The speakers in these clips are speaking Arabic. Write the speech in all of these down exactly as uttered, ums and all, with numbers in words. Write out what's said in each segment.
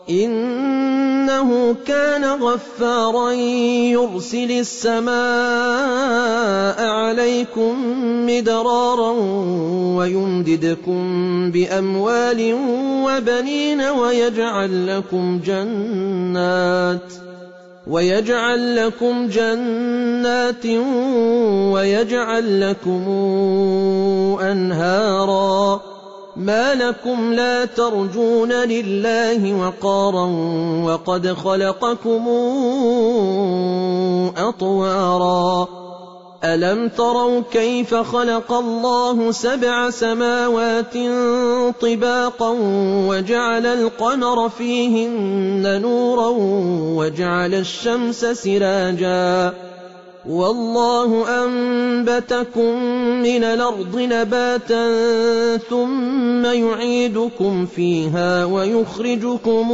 إنه كان غفارا يرسل السماء عليكم مدرارا ويمددكم بأموال وبنين ويجعل لكم جنات ويجعل لكم جنات ويجعل لكم أنهارا ما لكم لا ترجون لله وقارا وقد خلقكم أطوارا ألم تروا كيف خلق الله سبع سماوات طباقا وجعل القمر فيهن نورا وجعل الشمس سراجا والله أنبتكم من الأرض نباتا ثم يعيدكم فيها ويخرجكم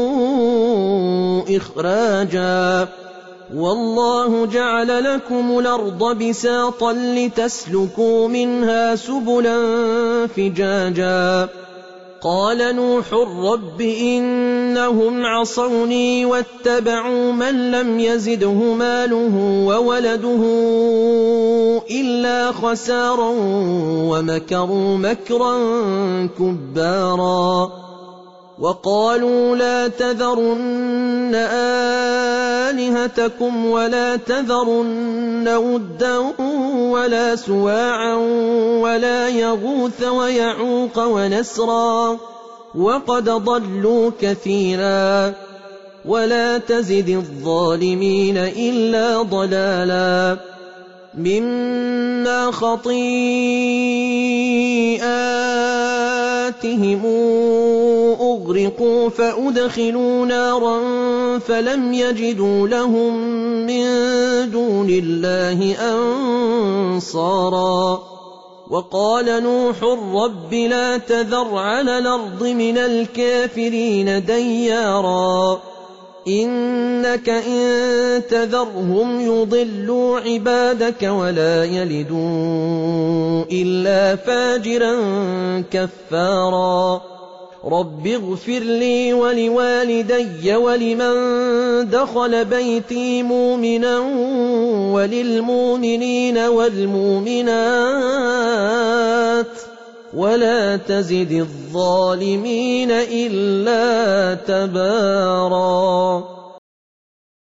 إخراجا والله جعل لكم الأرض بساطا لتسلكوا منها سبلا فجاجا قال نوح رب إنهم عصوني واتبعوا من لم يزده ماله وولده إلا خسارا ومكروا مكرا كبارا وقالوا لا تذرن آلهتكم ولا تذرن ودا ولا سواعا ولا يغوث ويعوق ونسرا وقد ضلوا كثيرا ولا تزد الظالمين إلا ضلالا مما خطيئاتهم أغرقوا فأدخلوا نارا فلم يجدوا لهم من دون الله أنصارا وقال نوح رب لا تذر على الأرض من الكافرين ديارا إنك إن تذرهم يضلوا عبادك ولا يلدوا إلا فاجرا كفارا رب اغفر لي ولوالدي ولمن دخل بيتي مؤمنا وللمؤمنين والمؤمنات ولا تزد الظالمين إلا تبارا.